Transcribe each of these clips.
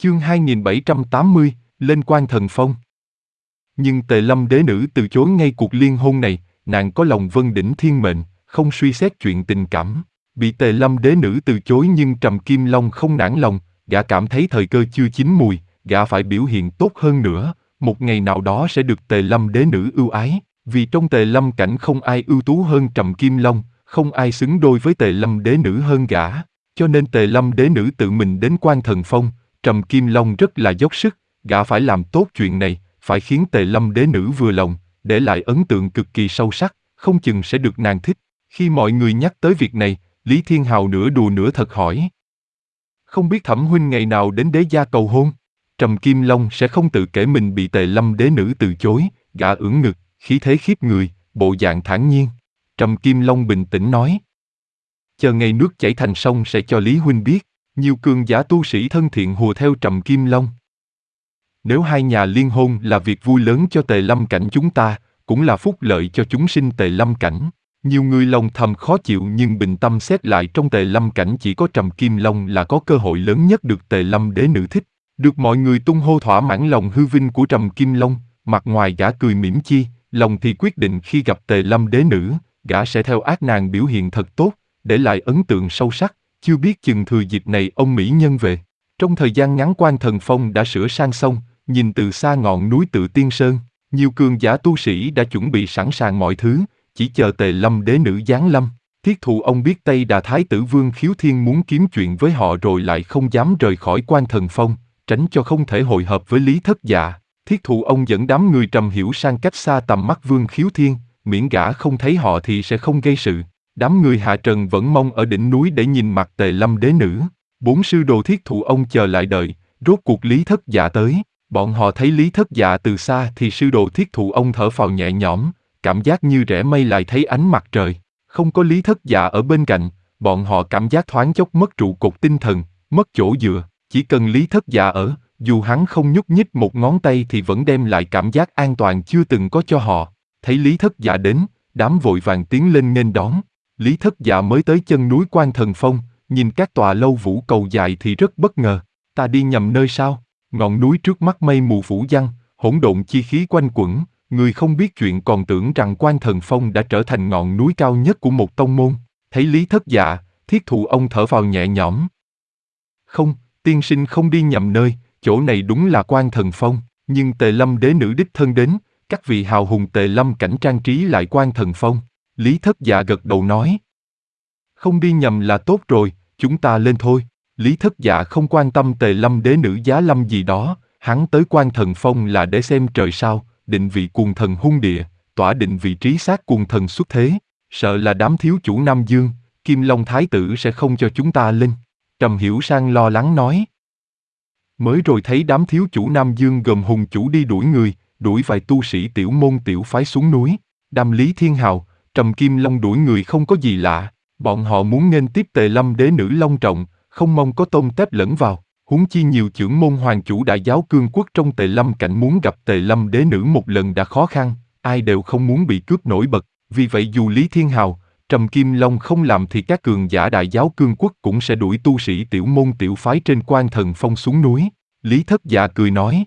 Chương 2780, lên Quan Thần Phong. Nhưng Tề Lâm đế nữ từ chối ngay cuộc liên hôn này, nàng có lòng vân đỉnh thiên mệnh, không suy xét chuyện tình cảm. Bị Tề Lâm đế nữ từ chối nhưng Trầm Kim Long không nản lòng, gã cảm thấy thời cơ chưa chín mùi, gã phải biểu hiện tốt hơn nữa, một ngày nào đó sẽ được Tề Lâm đế nữ ưu ái, vì trong Tề Lâm cảnh không ai ưu tú hơn Trầm Kim Long, không ai xứng đôi với Tề Lâm đế nữ hơn gã, cho nên Tề Lâm đế nữ tự mình đến Quan Thần Phong. Trầm Kim Long rất là dốc sức, gã phải làm tốt chuyện này, phải khiến Tề Lâm đế nữ vừa lòng, để lại ấn tượng cực kỳ sâu sắc, không chừng sẽ được nàng thích. Khi mọi người nhắc tới việc này, Lý Thiên Hào nửa đùa nửa thật hỏi: không biết Thẩm huynh ngày nào đến đế gia cầu hôn? Trầm Kim Long sẽ không tự kể mình bị Tề Lâm đế nữ từ chối, gã ưỡn ngực, khí thế khiếp người, bộ dạng thản nhiên. Trầm Kim Long bình tĩnh nói: chờ ngày nước chảy thành sông sẽ cho Lý huynh biết. Nhiều cường giả tu sĩ thân thiện hùa theo Trầm Kim Long. Nếu hai nhà liên hôn là việc vui lớn cho Tề Lâm cảnh chúng ta, cũng là phúc lợi cho chúng sinh Tề Lâm cảnh. Nhiều người lòng thầm khó chịu nhưng bình tâm xét lại trong Tề Lâm cảnh chỉ có Trầm Kim Long là có cơ hội lớn nhất được Tề Lâm đế nữ thích. Được mọi người tung hô thỏa mãn lòng hư vinh của Trầm Kim Long, mặt ngoài gã cười mỉm chi, lòng thì quyết định khi gặp Tề Lâm đế nữ, gã sẽ theo ác nàng biểu hiện thật tốt, để lại ấn tượng sâu sắc. Chưa biết chừng thừa dịp này ông mỹ nhân về. Trong thời gian ngắn Quan Thần Phong đã sửa sang xong, nhìn từ xa ngọn núi Tự Tiên Sơn, nhiều cường giả tu sĩ đã chuẩn bị sẵn sàng mọi thứ, chỉ chờ Tề Lâm đế nữ giáng lâm. Thiết Thụ ông biết Tây Đà Thái tử Vương Khiếu Thiên muốn kiếm chuyện với họ rồi lại không dám rời khỏi Quan Thần Phong, tránh cho không thể hội hợp với Lý Thất Dạ. Thiết Thụ ông dẫn đám người Trầm Hiểu sang cách xa tầm mắt Vương Khiếu Thiên, miễn gã không thấy họ thì sẽ không gây sự. Đám người hạ trần vẫn mong ở đỉnh núi để nhìn mặt Tề Lâm đế nữ. Bốn sư đồ Thiết Thụ ông chờ lại đợi, rốt cuộc Lý Thất Dạ tới. Bọn họ thấy Lý Thất Dạ từ xa thì sư đồ Thiết Thụ ông thở phào nhẹ nhõm, cảm giác như rẽ mây lại thấy ánh mặt trời. Không có Lý Thất Dạ ở bên cạnh, bọn họ cảm giác thoáng chốc mất trụ cột tinh thần, mất chỗ dựa. Chỉ cần Lý Thất Dạ ở, dù hắn không nhúc nhích một ngón tay thì vẫn đem lại cảm giác an toàn chưa từng có cho họ. Thấy Lý Thất Dạ đến, đám vội vàng tiến lên nghênh đón. Lý Thất Dạ mới tới chân núi Quan Thần Phong, nhìn các tòa lâu vũ cầu dài thì rất bất ngờ. Ta đi nhầm nơi sao? Ngọn núi trước mắt mây mù phủ giăng, hỗn độn chi khí quanh quẩn, người không biết chuyện còn tưởng rằng Quan Thần Phong đã trở thành ngọn núi cao nhất của một tông môn. Thấy Lý Thất Dạ, Thiết Thụ ông thở phào nhẹ nhõm. Không, tiên sinh không đi nhầm nơi, chỗ này đúng là Quan Thần Phong, nhưng Tề Lâm đế nữ đích thân đến, các vị hào hùng Tề Lâm cảnh trang trí lại Quan Thần Phong. Lý Thất Dạ gật đầu nói: không đi nhầm là tốt rồi, chúng ta lên thôi. Lý Thất Dạ không quan tâm Tề Lâm đế nữ giá lâm gì đó, hắn tới Quan Thần Phong là để xem trời sao, định vị cuồng thần hung địa, tỏa định vị trí xác cuồng thần xuất thế. Sợ là đám thiếu chủ Nam Dương, Kim Long Thái tử sẽ không cho chúng ta lên. Trầm Hiểu Sang lo lắng nói. Mới rồi thấy đám thiếu chủ Nam Dương gồm hùng chủ đi đuổi người, đuổi vài tu sĩ tiểu môn tiểu phái xuống núi. Đam Lý Thiên Hào, Trầm Kim Long đuổi người không có gì lạ, bọn họ muốn nghênh tiếp Tề Lâm đế nữ long trọng, không mong có tôm tép lẫn vào. Huống chi nhiều chưởng môn hoàng chủ đại giáo cương quốc trong Tề Lâm cảnh muốn gặp Tề Lâm đế nữ một lần đã khó khăn, ai đều không muốn bị cướp nổi bật. Vì vậy dù Lý Thiên Hào, Trầm Kim Long không làm thì các cường giả đại giáo cương quốc cũng sẽ đuổi tu sĩ tiểu môn tiểu phái trên Quan Thần Phong xuống núi. Lý Thất Dạ cười nói: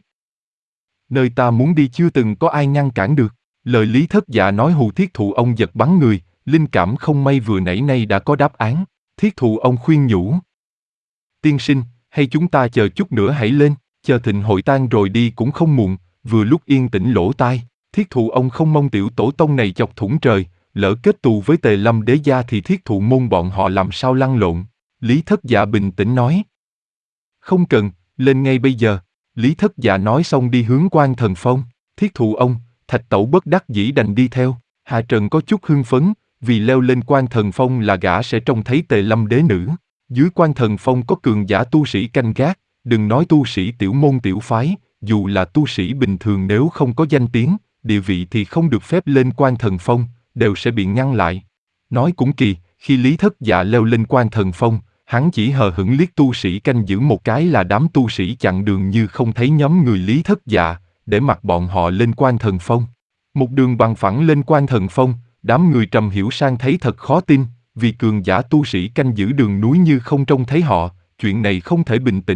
nơi ta muốn đi chưa từng có ai ngăn cản được. Lời Lý Thất Dạ nói hù Thiết Thụ ông giật bắn người, linh cảm không may vừa nãy nay đã có đáp án. Thiết Thụ ông khuyên nhủ: tiên sinh, hay chúng ta chờ chút nữa hãy lên, chờ thịnh hội tan rồi đi cũng không muộn, vừa lúc yên tĩnh lỗ tai. Thiết Thụ ông không mong tiểu tổ tông này chọc thủng trời, lỡ kết tù với Tề Lâm đế gia thì Thiết Thụ môn bọn họ làm sao lăn lộn. Lý Thất Dạ bình tĩnh nói: không cần, lên ngay bây giờ. Lý Thất Dạ nói xong đi hướng Quan Thần Phong. Thiết Thụ ông, Thạch Tẩu bất đắc dĩ đành đi theo. Hạ Trần có chút hưng phấn, vì leo lên Quan Thần Phong là gã sẽ trông thấy Tề Lâm đế nữ. Dưới Quan Thần Phong có cường giả tu sĩ canh gác, đừng nói tu sĩ tiểu môn tiểu phái, dù là tu sĩ bình thường nếu không có danh tiếng, địa vị thì không được phép lên Quan Thần Phong, đều sẽ bị ngăn lại. Nói cũng kỳ, khi Lý Thất Dạ leo lên Quan Thần Phong, hắn chỉ hờ hững liếc tu sĩ canh giữ một cái là đám tu sĩ chặn đường như không thấy nhóm người Lý Thất Dạ, để mặc bọn họ lên Quan Thần Phong. Một đường bằng phẳng lên Quan Thần Phong, đám người Trầm Hiểu Sang thấy thật khó tin, vì cường giả tu sĩ canh giữ đường núi như không trông thấy họ, chuyện này không thể bình tĩnh,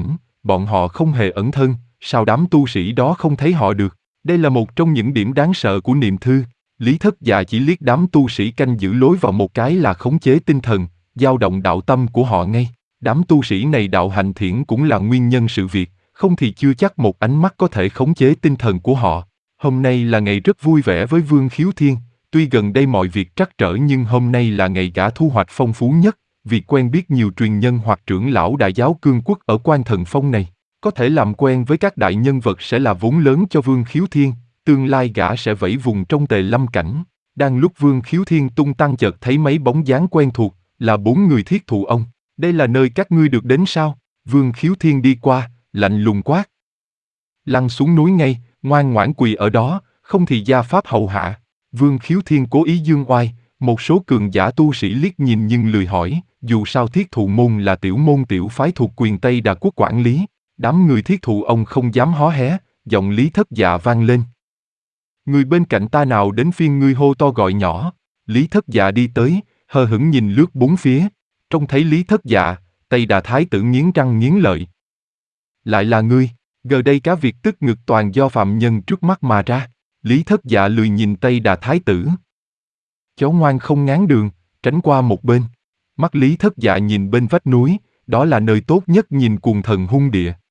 bọn họ không hề ẩn thân, sao đám tu sĩ đó không thấy họ được? Đây là một trong những điểm đáng sợ của niệm thư. Lý Thất Dạ chỉ liếc đám tu sĩ canh giữ lối vào một cái là khống chế tinh thần, dao động đạo tâm của họ ngay. Đám tu sĩ này đạo hành thiện cũng là nguyên nhân sự việc, không thì chưa chắc một ánh mắt có thể khống chế tinh thần của họ. Hôm nay là ngày rất vui vẻ với Vương Khiếu Thiên, tuy gần đây mọi việc trắc trở nhưng hôm nay là ngày gã thu hoạch phong phú nhất, vì quen biết nhiều truyền nhân hoặc trưởng lão đại giáo cương quốc ở Quan Thần Phong này. Có thể làm quen với các đại nhân vật sẽ là vốn lớn cho Vương Khiếu Thiên, tương lai gã sẽ vẫy vùng trong Tề Lâm cảnh. Đang lúc Vương Khiếu Thiên tung tăng chợt thấy mấy bóng dáng quen thuộc, là 4 người thiết thụ ông. Đây là nơi các ngươi được đến sao? Vương Khiếu Thiên đi qua, lạnh lùng quát. Lăn xuống núi ngay, ngoan ngoãn quỳ ở đó, không thì gia pháp hầu hạ. Vương Khiếu Thiên cố ý dương oai, một số cường giả tu sĩ liếc nhìn nhưng lười hỏi, dù sao thiết thụ môn là tiểu môn tiểu phái thuộc quyền Tây Đà quốc quản lý. Đám người thiết thụ ông không dám hó hé, giọng Lý Thất Dạ vang lên. Người bên cạnh ta nào đến phiên ngươi hô to gọi nhỏ. Lý Thất Dạ đi tới, hờ hững nhìn lướt bốn phía. Trông thấy Lý Thất Dạ, Tây Đà Thái tử nghiến răng nghiến lợi. Lại là ngươi, giờ đây cá việc tức ngực toàn do phạm nhân trước mắt mà ra. Lý Thất Dạ lười nhìn Tây Đà Thái tử. Chó ngoan không ngán đường, tránh qua một bên. Mắt Lý Thất Dạ nhìn bên vách núi, đó là nơi tốt nhất nhìn cuồng thần hung địa.